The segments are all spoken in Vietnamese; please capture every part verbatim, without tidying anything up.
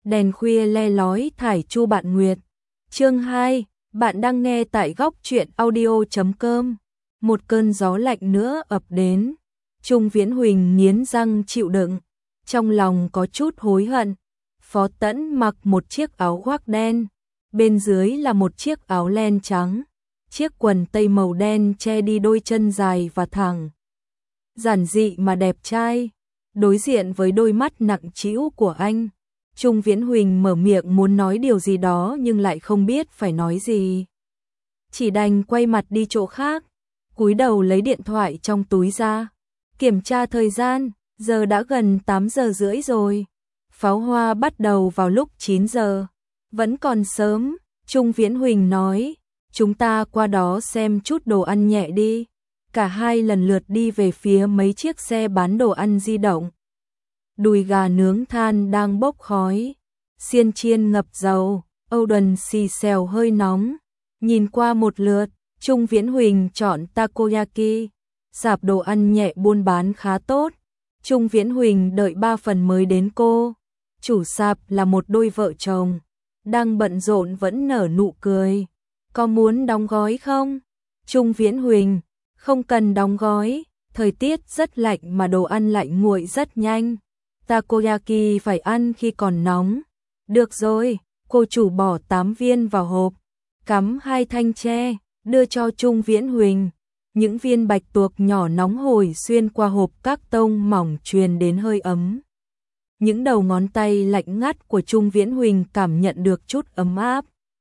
Đèn khuya le lói thải Chu Bạn Nguyệt. Chương hai, bạn đang nghe tại góc truyện audio chấm com. Một cơn gió lạnh nữa ập đến. Trung Viễn Huỳnh nghiến răng chịu đựng, trong lòng có chút hối hận. Phó Tẫn mặc một chiếc áo khoác đen, bên dưới là một chiếc áo len trắng, chiếc quần tây màu đen che đi đôi chân dài và thẳng. Giản dị mà đẹp trai, đối diện với đôi mắt nặng trĩu của anh. Trung Viễn Huỳnh mở miệng muốn nói điều gì đó nhưng lại không biết phải nói gì. Chỉ đành quay mặt đi chỗ khác, cúi đầu lấy điện thoại trong túi ra. Kiểm tra thời gian, giờ đã gần tám giờ rưỡi rồi. Pháo hoa bắt đầu vào lúc chín giờ. Vẫn còn sớm, Trung Viễn Huỳnh nói, chúng ta qua đó xem chút đồ ăn nhẹ đi. Cả hai lần lượt đi về phía mấy chiếc xe bán đồ ăn di động. Đùi gà nướng than đang bốc khói, xiên chiên ngập dầu, âu đần xì xèo hơi nóng. Nhìn qua một lượt, Trung Viễn Huỳnh chọn takoyaki, sạp đồ ăn nhẹ buôn bán khá tốt. Trung Viễn Huỳnh đợi ba phần mới đến cô. Chủ sạp là một đôi vợ chồng, đang bận rộn vẫn nở nụ cười. Có muốn đóng gói không? Trung Viễn Huỳnh, không cần đóng gói, thời tiết rất lạnh mà đồ ăn lại nguội rất nhanh. Takoyaki phải ăn khi còn nóng. Được rồi, cô chủ bỏ tám viên vào hộp, cắm hai thanh tre, đưa cho Trung Viễn Huỳnh. Những viên bạch tuộc nhỏ nóng hổi xuyên qua hộp các tông mỏng truyền đến hơi ấm. Những đầu ngón tay lạnh ngắt của Trung Viễn Huỳnh cảm nhận được chút ấm áp.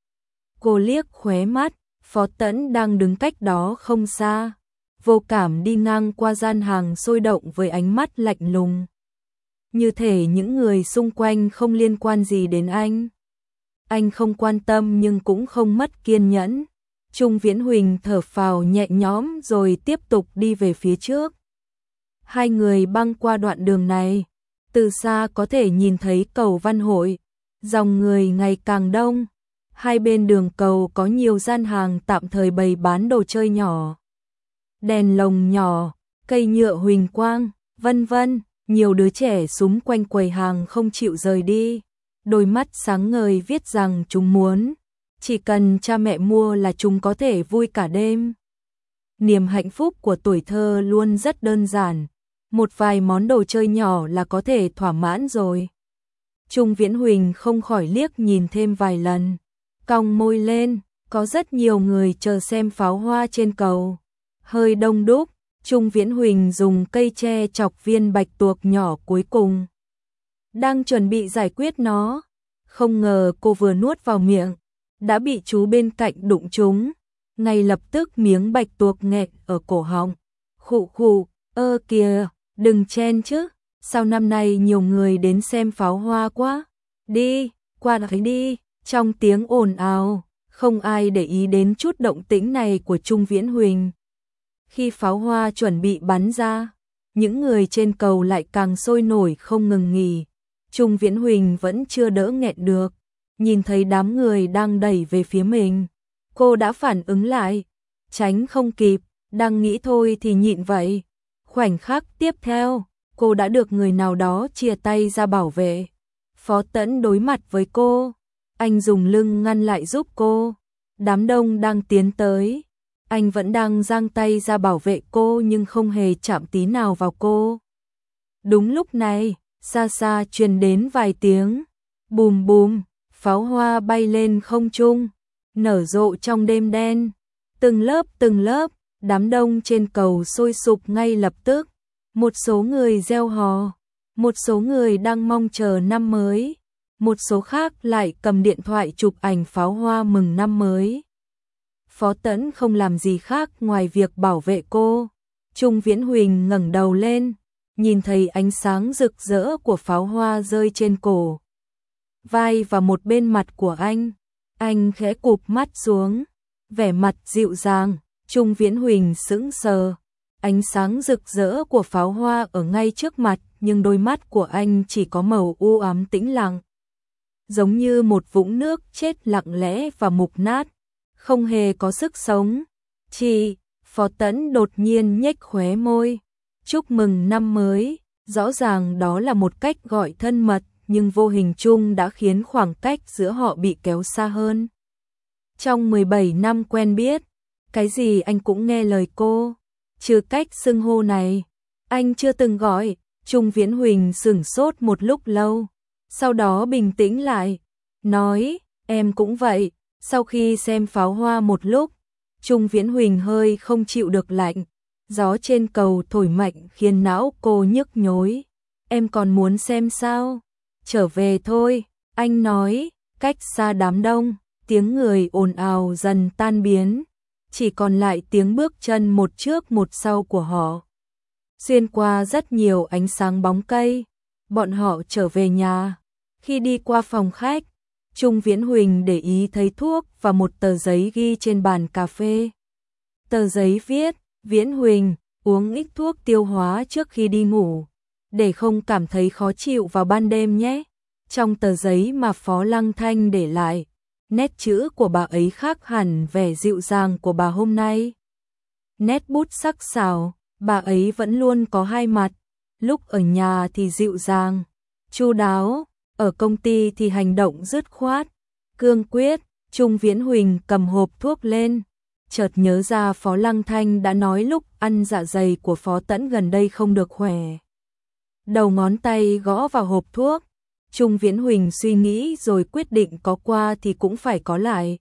Cô liếc khóe mắt, Phó Tẫn đang đứng cách đó không xa. Vô cảm đi ngang qua gian hàng sôi động với ánh mắt lạnh lùng. Như thể những người xung quanh không liên quan gì đến anh. Anh không quan tâm nhưng cũng không mất kiên nhẫn. Trung Viễn Huỳnh thở phào nhẹ nhõm rồi tiếp tục đi về phía trước. Hai người băng qua đoạn đường này. Từ xa có thể nhìn thấy cầu Văn Hội. Dòng người ngày càng đông. Hai bên đường cầu có nhiều gian hàng tạm thời bày bán đồ chơi nhỏ. Đèn lồng nhỏ, cây nhựa huỳnh quang, vân vân. Nhiều đứa trẻ xúm quanh quầy hàng không chịu rời đi. Đôi mắt sáng ngời viết rằng chúng muốn. Chỉ cần cha mẹ mua là chúng có thể vui cả đêm. Niềm hạnh phúc của tuổi thơ luôn rất đơn giản. Một vài món đồ chơi nhỏ là có thể thỏa mãn rồi. Trung Viễn Huỳnh không khỏi liếc nhìn thêm vài lần. Cong môi lên, có rất nhiều người chờ xem pháo hoa trên cầu. Hơi đông đúc, Trung Viễn Huỳnh dùng cây tre chọc viên bạch tuộc nhỏ cuối cùng. Đang chuẩn bị giải quyết nó. Không ngờ cô vừa nuốt vào miệng, đã bị chú bên cạnh đụng trúng. Ngay lập tức miếng bạch tuộc nghẹt ở cổ họng. Khụ khụ, ơ kìa, đừng chen chứ. Sao năm nay nhiều người đến xem pháo hoa quá. Đi, qua đấy đi. Trong tiếng ồn ào, không ai để ý đến chút động tĩnh này của Trung Viễn Huỳnh. Khi pháo hoa chuẩn bị bắn ra, những người trên cầu lại càng sôi nổi không ngừng nghỉ. Trung Viễn Huỳnh vẫn chưa đỡ nghẹn được. Nhìn thấy đám người đang đẩy về phía mình, cô đã phản ứng lại, tránh không kịp, đang nghĩ thôi thì nhịn vậy. Khoảnh khắc tiếp theo, cô đã được người nào đó chìa tay ra bảo vệ. Phó Tẫn đối mặt với cô, anh dùng lưng ngăn lại giúp cô. Đám đông đang tiến tới, anh vẫn đang giang tay ra bảo vệ cô nhưng không hề chạm tí nào vào cô. Đúng lúc này, xa xa truyền đến vài tiếng bùm bùm. Pháo hoa bay lên không trung, nở rộ trong đêm đen. Từng lớp từng lớp, đám đông trên cầu sôi sục ngay lập tức. Một số người reo hò, một số người đang mong chờ năm mới, một số khác lại cầm điện thoại chụp ảnh pháo hoa mừng năm mới. Phó Tẫn không làm gì khác ngoài việc bảo vệ cô. Trung Viễn Huỳnh ngẩng đầu lên, nhìn thấy ánh sáng rực rỡ của pháo hoa rơi trên cổ, vai và một bên mặt của anh. Anh khẽ cụp mắt xuống, vẻ mặt dịu dàng. Trung Viễn Huỳnh sững sờ. Ánh sáng rực rỡ của pháo hoa ở ngay trước mặt, nhưng đôi mắt của anh chỉ có màu u ám tĩnh lặng, giống như một vũng nước chết lặng lẽ và mục nát, không hề có sức sống. Chị, Phó Tẫn đột nhiên nhếch khóe môi. Chúc mừng năm mới, rõ ràng đó là một cách gọi thân mật, nhưng vô hình chung đã khiến khoảng cách giữa họ bị kéo xa hơn. Trong mười bảy năm quen biết, cái gì anh cũng nghe lời cô, trừ cách xưng hô này, anh chưa từng gọi. Trung Viễn Huỳnh sửng sốt một lúc lâu, sau đó bình tĩnh lại, nói, em cũng vậy. Sau khi xem pháo hoa một lúc, Trung Viễn Huỳnh hơi không chịu được lạnh, gió trên cầu thổi mạnh khiến não cô nhức nhối. Em còn muốn xem sao? Trở về thôi, anh nói. Cách xa đám đông, tiếng người ồn ào dần tan biến, chỉ còn lại tiếng bước chân một trước một sau của họ. Xuyên qua rất nhiều ánh sáng bóng cây, bọn họ trở về nhà. Khi đi qua phòng khách, Trung Viễn Huỳnh để ý thấy thuốc và một tờ giấy ghi trên bàn cà phê. Tờ giấy viết, Viễn Huỳnh, uống ít thuốc tiêu hóa trước khi đi ngủ, để không cảm thấy khó chịu vào ban đêm nhé. Trong tờ giấy mà Phó Lăng Thanh để lại, nét chữ của bà ấy khác hẳn vẻ dịu dàng của bà hôm nay. Nét bút sắc sảo, bà ấy vẫn luôn có hai mặt, lúc ở nhà thì dịu dàng, chu đáo, ở công ty thì hành động dứt khoát, cương quyết. Trung Viễn Huỳnh cầm hộp thuốc lên, chợt nhớ ra Phó Lăng Thanh đã nói lúc ăn dạ dày của Phó Tẫn gần đây không được khỏe. Đầu ngón tay gõ vào hộp thuốc, Trung Viễn Huỳnh suy nghĩ rồi quyết định có qua thì cũng phải có lại.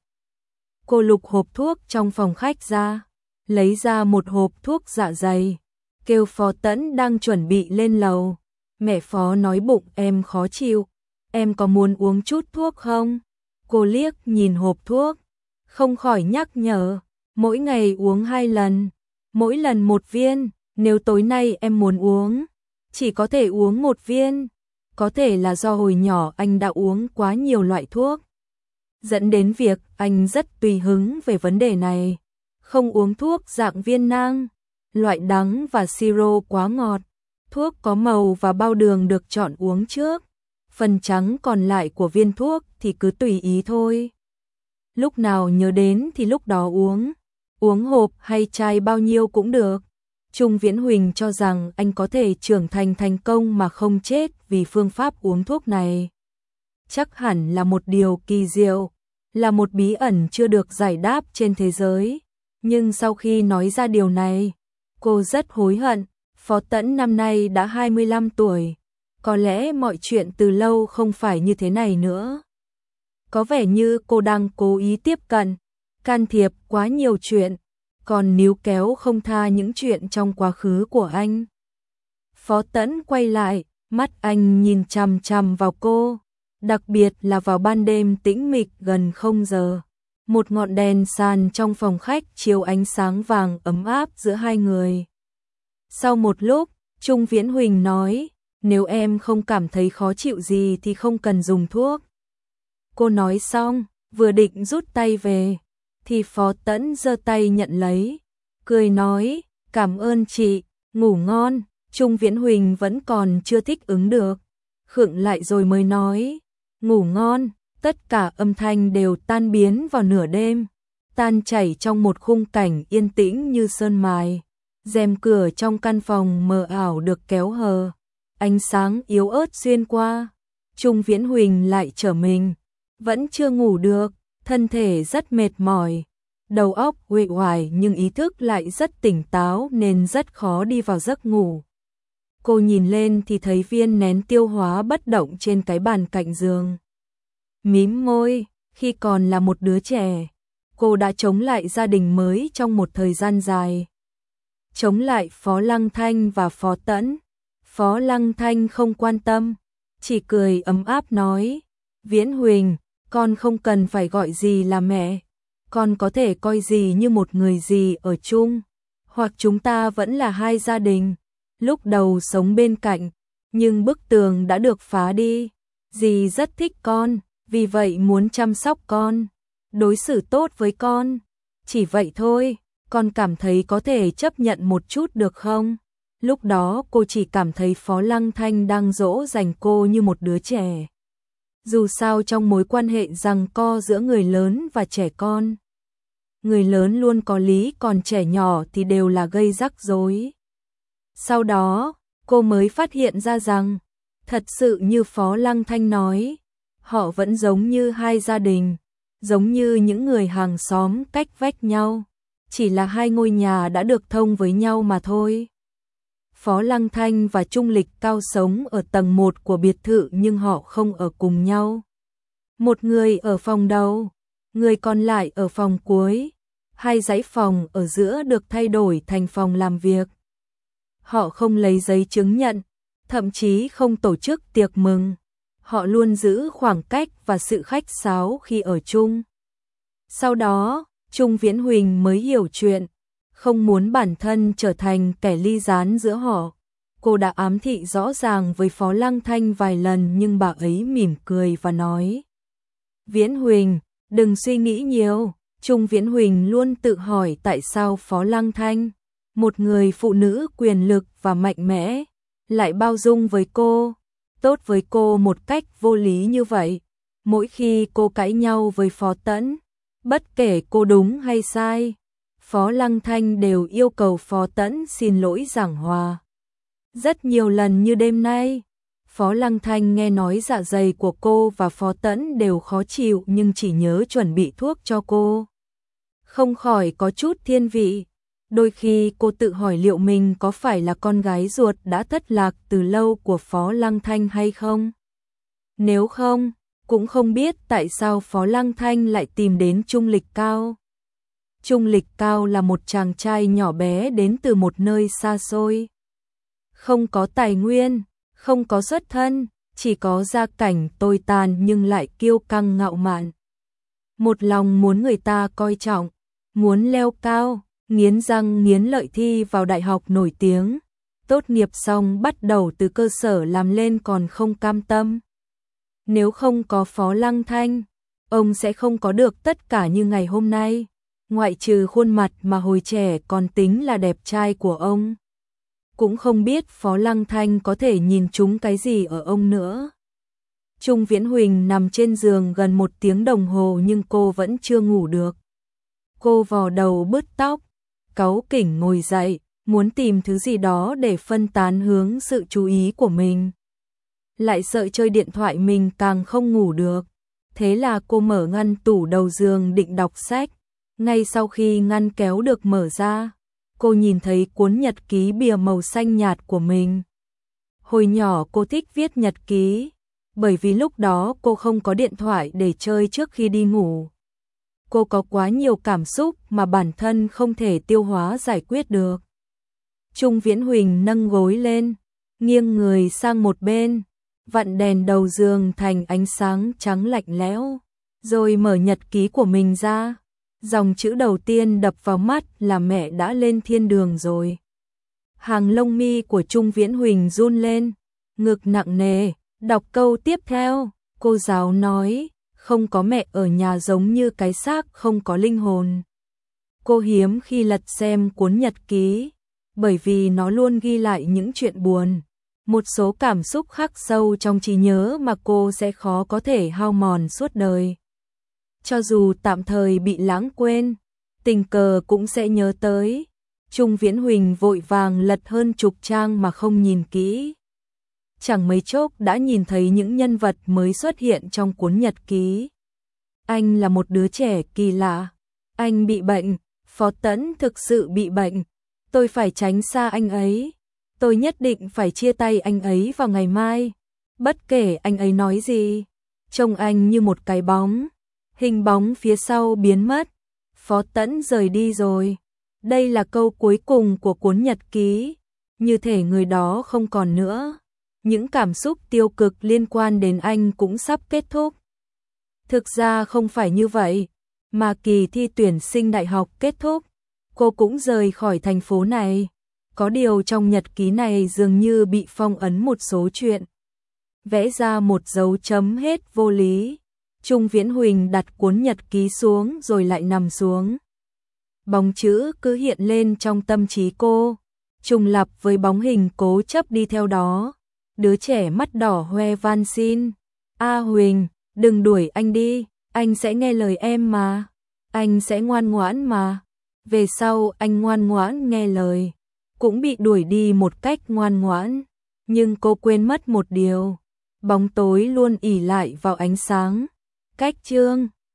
Cô lục hộp thuốc trong phòng khách ra, lấy ra một hộp thuốc dạ dày, kêu Phó Tẫn đang chuẩn bị lên lầu. Mẹ Phó nói bụng em khó chịu, em có muốn uống chút thuốc không? Cô liếc nhìn hộp thuốc, không khỏi nhắc nhở, mỗi ngày uống hai lần, mỗi lần một viên, nếu tối nay em muốn uống, chỉ có thể uống một viên. Có thể là do hồi nhỏ anh đã uống quá nhiều loại thuốc, dẫn đến việc anh rất tùy hứng về vấn đề này. Không uống thuốc dạng viên nang, loại đắng và siro quá ngọt. Thuốc có màu và bao đường được chọn uống trước, phần trắng còn lại của viên thuốc thì cứ tùy ý thôi. Lúc nào nhớ đến thì lúc đó uống, uống hộp hay chai bao nhiêu cũng được. Trung Viễn Huỳnh cho rằng anh có thể trưởng thành thành công mà không chết vì phương pháp uống thuốc này. Chắc hẳn là một điều kỳ diệu, là một bí ẩn chưa được giải đáp trên thế giới. Nhưng sau khi nói ra điều này, cô rất hối hận. Phó Tẫn năm nay đã hai mươi lăm tuổi, có lẽ mọi chuyện từ lâu không phải như thế này nữa. Có vẻ như cô đang cố ý tiếp cận, can thiệp quá nhiều chuyện, còn níu kéo không tha những chuyện trong quá khứ của anh. Phó Tẫn quay lại, mắt anh nhìn chằm chằm vào cô, đặc biệt là vào ban đêm tĩnh mịch gần không giờ. Một ngọn đèn sàn trong phòng khách chiếu ánh sáng vàng ấm áp giữa hai người. Sau một lúc, Trung Viễn Huỳnh nói, nếu em không cảm thấy khó chịu gì thì không cần dùng thuốc. Cô nói xong, vừa định rút tay về, thì Phó Tẫn giơ tay nhận lấy, cười nói, cảm ơn chị, ngủ ngon. Trung Viễn Huỳnh vẫn còn chưa thích ứng được, khựng lại rồi mới nói, ngủ ngon. Tất cả âm thanh đều tan biến vào nửa đêm, tan chảy trong một khung cảnh yên tĩnh như sơn mài. Rèm cửa trong căn phòng mờ ảo được kéo hờ, ánh sáng yếu ớt xuyên qua. Trung Viễn Huỳnh lại trở mình, vẫn chưa ngủ được, thân thể rất mệt mỏi, đầu óc uể oải nhưng ý thức lại rất tỉnh táo nên rất khó đi vào giấc ngủ. Cô nhìn lên thì thấy viên nén tiêu hóa bất động trên cái bàn cạnh giường. Mím môi, khi còn là một đứa trẻ, cô đã chống lại gia đình mới trong một thời gian dài. Chống lại Phó Lăng Thanh và Phó Tẫn. Phó Lăng Thanh không quan tâm, chỉ cười ấm áp nói, Viễn Huỳnh, con không cần phải gọi gì là mẹ, con có thể coi gì như một người dì ở chung, hoặc chúng ta vẫn là hai gia đình, lúc đầu sống bên cạnh, nhưng bức tường đã được phá đi, dì rất thích con, vì vậy muốn chăm sóc con, đối xử tốt với con, chỉ vậy thôi. Con cảm thấy có thể chấp nhận một chút được không? Lúc đó cô chỉ cảm thấy Phó Lăng Thanh đang dỗ dành cô như một đứa trẻ. Dù sao trong mối quan hệ giằng co giữa người lớn và trẻ con, người lớn luôn có lý còn trẻ nhỏ thì đều là gây rắc rối. Sau đó, cô mới phát hiện ra rằng, Thật sự như Phó Lăng Thanh nói, họ vẫn giống như hai gia đình, giống như những người hàng xóm cách vách nhau, chỉ là hai ngôi nhà đã được thông với nhau mà thôi. Phó Lăng Thanh và Trung Lịch Cao sống ở tầng một của biệt thự nhưng họ không ở cùng nhau. Một người ở phòng đầu, người còn lại ở phòng cuối. Hai dãy phòng ở giữa được thay đổi thành phòng làm việc. Họ không lấy giấy chứng nhận, thậm chí không tổ chức tiệc mừng. Họ luôn giữ khoảng cách và sự khách sáo khi ở chung. Sau đó, Trung Viễn Huỳnh mới hiểu chuyện, không muốn bản thân trở thành kẻ ly gián giữa họ. Cô đã ám thị rõ ràng với Phó Lăng Thanh vài lần nhưng bà ấy mỉm cười và nói: Viễn Huỳnh, đừng suy nghĩ nhiều. Trung Viễn Huỳnh luôn tự hỏi tại sao Phó Lăng Thanh, một người phụ nữ quyền lực và mạnh mẽ, lại bao dung với cô, tốt với cô một cách vô lý như vậy. Mỗi khi cô cãi nhau với Phó Tẫn, bất kể cô đúng hay sai, Phó Lăng Thanh đều yêu cầu Phó Tẫn xin lỗi giảng hòa. Rất nhiều lần như đêm nay, Phó Lăng Thanh nghe nói dạ dày của cô và Phó Tẫn đều khó chịu nhưng chỉ nhớ chuẩn bị thuốc cho cô. Không khỏi có chút thiên vị. Đôi khi cô tự hỏi liệu mình có phải là con gái ruột đã thất lạc từ lâu của Phó Lăng Thanh hay không? Nếu không, cũng không biết tại sao Phó Lăng Thanh lại tìm đến Trung Lịch Cao. Trung Lịch Cao là một chàng trai nhỏ bé đến từ một nơi xa xôi. Không có tài nguyên, không có xuất thân, chỉ có gia cảnh tồi tàn nhưng lại kiêu căng ngạo mạn. Một lòng muốn người ta coi trọng, muốn leo cao, nghiến răng nghiến lợi thi vào đại học nổi tiếng. Tốt nghiệp xong bắt đầu từ cơ sở làm lên còn không cam tâm. Nếu không có Phó Lăng Thanh, ông sẽ không có được tất cả như ngày hôm nay, ngoại trừ khuôn mặt mà hồi trẻ còn tính là đẹp trai của ông. Cũng không biết Phó Lăng Thanh có thể nhìn trúng cái gì ở ông nữa. Trung Viễn Huỳnh nằm trên giường gần một tiếng đồng hồ nhưng cô vẫn chưa ngủ được. Cô vò đầu bứt tóc, cáu kỉnh ngồi dậy, muốn tìm thứ gì đó để phân tán hướng sự chú ý của mình. Lại sợ chơi điện thoại mình càng không ngủ được. Thế là cô mở ngăn tủ đầu giường định đọc sách. Ngay sau khi ngăn kéo được mở ra, cô nhìn thấy cuốn nhật ký bìa màu xanh nhạt của mình. Hồi nhỏ cô thích viết nhật ký, bởi vì lúc đó cô không có điện thoại để chơi trước khi đi ngủ. Cô có quá nhiều cảm xúc mà bản thân không thể tiêu hóa giải quyết được. Trung Viễn Huỳnh nâng gối lên, nghiêng người sang một bên, vặn đèn đầu giường thành ánh sáng trắng lạnh lẽo, rồi mở nhật ký của mình ra. Dòng chữ đầu tiên đập vào mắt là mẹ đã lên thiên đường rồi. Hàng lông mi của Trung Viễn Huỳnh run lên, ngực nặng nề, đọc câu tiếp theo, cô giáo nói, không có mẹ ở nhà giống như cái xác không có linh hồn. Cô hiếm khi lật xem cuốn nhật ký, bởi vì nó luôn ghi lại những chuyện buồn, một số cảm xúc khắc sâu trong trí nhớ mà cô sẽ khó có thể hao mòn suốt đời. Cho dù tạm thời bị lãng quên, tình cờ cũng sẽ nhớ tới. Trung Viễn Huỳnh vội vàng lật hơn chục trang mà không nhìn kỹ. Chẳng mấy chốc đã nhìn thấy những nhân vật mới xuất hiện trong cuốn nhật ký. Anh là một đứa trẻ kỳ lạ. Anh bị bệnh, Phó Tẫn thực sự bị bệnh. Tôi phải tránh xa anh ấy. Tôi nhất định phải chia tay anh ấy vào ngày mai. Bất kể anh ấy nói gì, trông anh như một cái bóng. Hình bóng phía sau biến mất. Phó Tẫn rời đi rồi. Đây là câu cuối cùng của cuốn nhật ký. Như thể người đó không còn nữa. Những cảm xúc tiêu cực liên quan đến anh cũng sắp kết thúc. Thực ra không phải như vậy, mà kỳ thi tuyển sinh đại học kết thúc, cô cũng rời khỏi thành phố này. Có điều trong nhật ký này dường như bị phong ấn một số chuyện. Vẽ ra một dấu chấm hết vô lý. Trung Viễn Huỳnh đặt cuốn nhật ký xuống rồi lại nằm xuống. Bóng chữ cứ hiện lên trong tâm trí cô, trùng lặp với bóng hình cố chấp đi theo đó. Đứa trẻ mắt đỏ hoe van xin, A Huỳnh, đừng đuổi anh đi, anh sẽ nghe lời em mà, anh sẽ ngoan ngoãn mà. Về sau anh ngoan ngoãn nghe lời, cũng bị đuổi đi một cách ngoan ngoãn. Nhưng cô quên mất một điều, bóng tối luôn ỷ lại vào ánh sáng. Cách Chương